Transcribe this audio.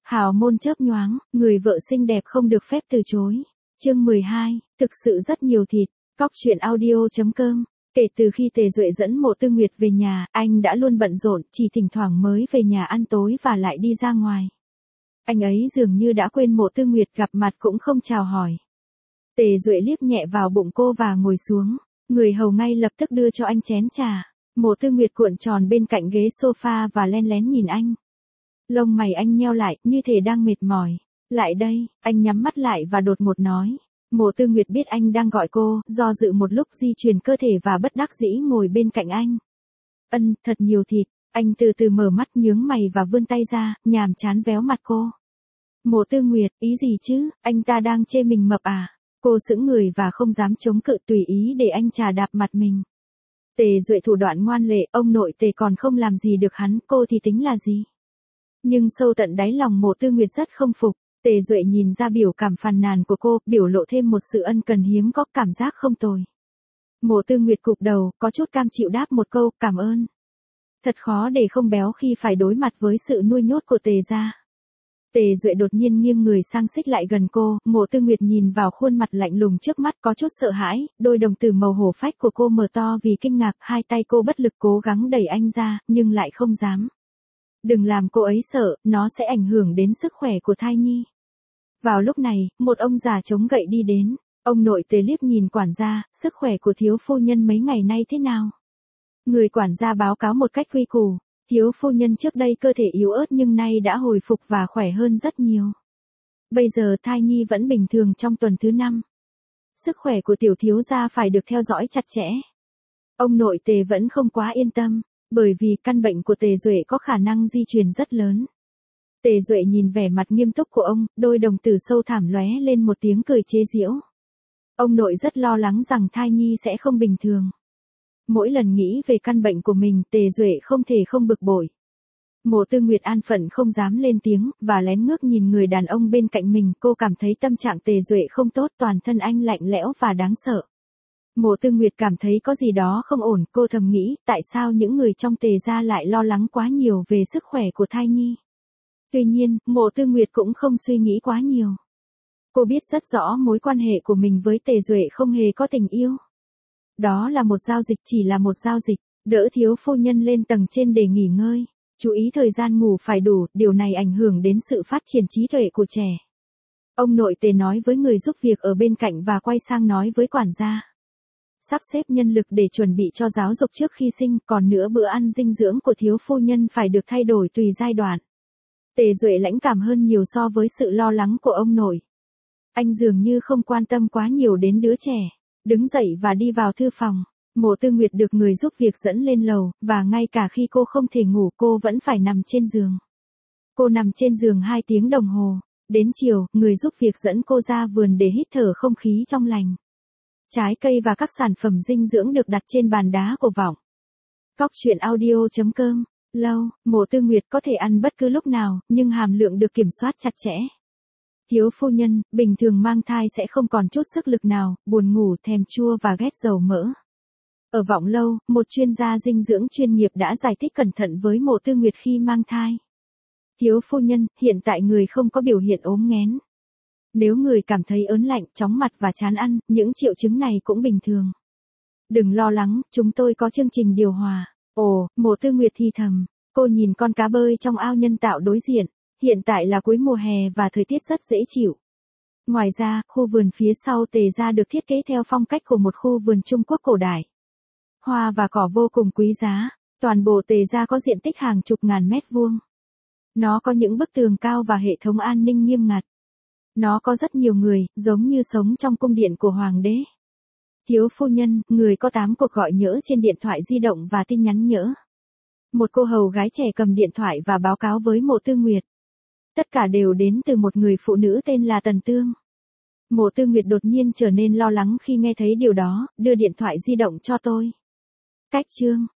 Hào môn chớp nhoáng, người vợ xinh đẹp không được phép từ chối. Chương 12, thực sự rất nhiều thịt. Cóc truyện audio.com. Kể từ khi Tề Duệ dẫn Mộ Tư Nguyệt về nhà, anh đã luôn bận rộn, chỉ thỉnh thoảng mới về nhà ăn tối và lại đi ra ngoài. Anh ấy dường như đã quên Mộ Tư Nguyệt, gặp mặt cũng không chào hỏi. Tề Duệ liếc nhẹ vào bụng cô và ngồi xuống. Người hầu ngay lập tức đưa cho anh chén trà. Mộ Tư Nguyệt cuộn tròn bên cạnh ghế sofa và len lén nhìn anh. Lông mày anh nheo lại, như thể đang mệt mỏi. Lại đây, anh nhắm mắt lại và đột ngột nói. Mộ Tư Nguyệt biết anh đang gọi cô, do dự một lúc di chuyển cơ thể và bất đắc dĩ ngồi bên cạnh anh. Thật nhiều thịt. Anh từ từ mở mắt, nhướng mày và vươn tay ra, nhàm chán véo mặt cô. Mộ Tư Nguyệt, ý gì chứ, anh ta đang chê mình mập à? Cô sững người và không dám chống cự, tùy ý để anh chà đạp mặt mình. Tề Duệ thủ đoạn ngoan lệ, ông nội Tề còn không làm gì được hắn, cô thì tính là gì? Nhưng sâu tận đáy lòng Mộ Tư Nguyệt rất không phục. Tề Duệ nhìn ra biểu cảm phàn nàn của cô, biểu lộ thêm một sự ân cần hiếm có, cảm giác không tồi. Mộ Tư Nguyệt cụp đầu, có chút cam chịu đáp một câu, cảm ơn. Thật khó để không béo khi phải đối mặt với sự nuôi nhốt của Tề gia. Tề Duệ đột nhiên nghiêng người sang xích lại gần cô, Mộ Tư Nguyệt nhìn vào khuôn mặt lạnh lùng trước mắt, có chút sợ hãi, đôi đồng tử màu hổ phách của cô mở to vì kinh ngạc, hai tay cô bất lực cố gắng đẩy anh ra, nhưng lại không dám. Đừng làm cô ấy sợ, nó sẽ ảnh hưởng đến sức khỏe của thai nhi. Vào lúc này, một ông già chống gậy đi đến. Ông nội Tề liếc nhìn quản gia, sức khỏe của thiếu phu nhân mấy ngày nay thế nào? Người quản gia báo cáo một cách quy củ. Thiếu phu nhân trước đây cơ thể yếu ớt nhưng nay đã hồi phục và khỏe hơn rất nhiều. Bây giờ thai nhi vẫn bình thường trong tuần thứ 5. Sức khỏe của tiểu thiếu gia phải được theo dõi chặt chẽ. Ông nội Tề vẫn không quá yên tâm, bởi vì căn bệnh của Tề Duệ có khả năng di truyền rất lớn. Tề Duệ nhìn vẻ mặt nghiêm túc của ông, đôi đồng tử sâu thẳm lóe lên một tiếng cười chế giễu. Ông nội rất lo lắng rằng thai nhi sẽ không bình thường. Mỗi lần nghĩ về căn bệnh của mình, Tề Duệ không thể không bực bội. Mộ Tư Nguyệt an phận không dám lên tiếng, và lén ngước nhìn người đàn ông bên cạnh mình, cô cảm thấy tâm trạng Tề Duệ không tốt, toàn thân anh lạnh lẽo và đáng sợ. Mộ Tư Nguyệt cảm thấy có gì đó không ổn, cô thầm nghĩ, tại sao những người trong Tề gia lại lo lắng quá nhiều về sức khỏe của thai nhi. Tuy nhiên, Mộ Tư Nguyệt cũng không suy nghĩ quá nhiều. Cô biết rất rõ mối quan hệ của mình với Tề Duệ không hề có tình yêu. Đó là một giao dịch, chỉ là một giao dịch, đỡ thiếu phu nhân lên tầng trên để nghỉ ngơi. Chú ý thời gian ngủ phải đủ, điều này ảnh hưởng đến sự phát triển trí tuệ của trẻ. Ông nội Tề nói với người giúp việc ở bên cạnh và quay sang nói với quản gia. Sắp xếp nhân lực để chuẩn bị cho giáo dục trước khi sinh, còn nữa bữa ăn dinh dưỡng của thiếu phu nhân phải được thay đổi tùy giai đoạn. Tề Duệ lãnh cảm hơn nhiều so với sự lo lắng của ông nội. Anh dường như không quan tâm quá nhiều đến đứa trẻ. Đứng dậy và đi vào thư phòng. Mộ Tư Nguyệt được người giúp việc dẫn lên lầu, và ngay cả khi cô không thể ngủ cô vẫn phải nằm trên giường. Cô nằm trên giường 2 tiếng đồng hồ. Đến chiều, người giúp việc dẫn cô ra vườn để hít thở không khí trong lành. Trái cây và các sản phẩm dinh dưỡng được đặt trên bàn đá cổ vọng. Cóc truyện audio.com. Lâu, Mộ Tư Nguyệt có thể ăn bất cứ lúc nào, nhưng hàm lượng được kiểm soát chặt chẽ. Thiếu phu nhân, bình thường mang thai sẽ không còn chút sức lực nào, buồn ngủ, thèm chua và ghét dầu mỡ. Ở Vọng Lâu, một chuyên gia dinh dưỡng chuyên nghiệp đã giải thích cẩn thận với Mộ Tư Nguyệt khi mang thai. Thiếu phu nhân, hiện tại người không có biểu hiện ốm nghén. Nếu người cảm thấy ớn lạnh, chóng mặt và chán ăn, những triệu chứng này cũng bình thường. Đừng lo lắng, chúng tôi có chương trình điều hòa. Ồ, Mộ Tư Nguyệt thì thầm. Cô nhìn con cá bơi trong ao nhân tạo đối diện. Hiện tại là cuối mùa hè và thời tiết rất dễ chịu. Ngoài ra, khu vườn phía sau Tề gia được thiết kế theo phong cách của một khu vườn Trung Quốc cổ đại. Hoa và cỏ vô cùng quý giá. Toàn bộ Tề gia có diện tích hàng chục ngàn mét vuông. Nó có những bức tường cao và hệ thống an ninh nghiêm ngặt. Nó có rất nhiều người, giống như sống trong cung điện của hoàng đế. Thiếu phu nhân, người có 8 cuộc gọi nhỡ trên điện thoại di động và tin nhắn nhỡ. Một cô hầu gái trẻ cầm điện thoại và báo cáo với Mộ Tư Nguyệt. Tất cả đều đến từ một người phụ nữ tên là Tần Tương. Mộ Tư Nguyệt đột nhiên trở nên lo lắng khi nghe thấy điều đó, đưa điện thoại di động cho tôi. Cách chương.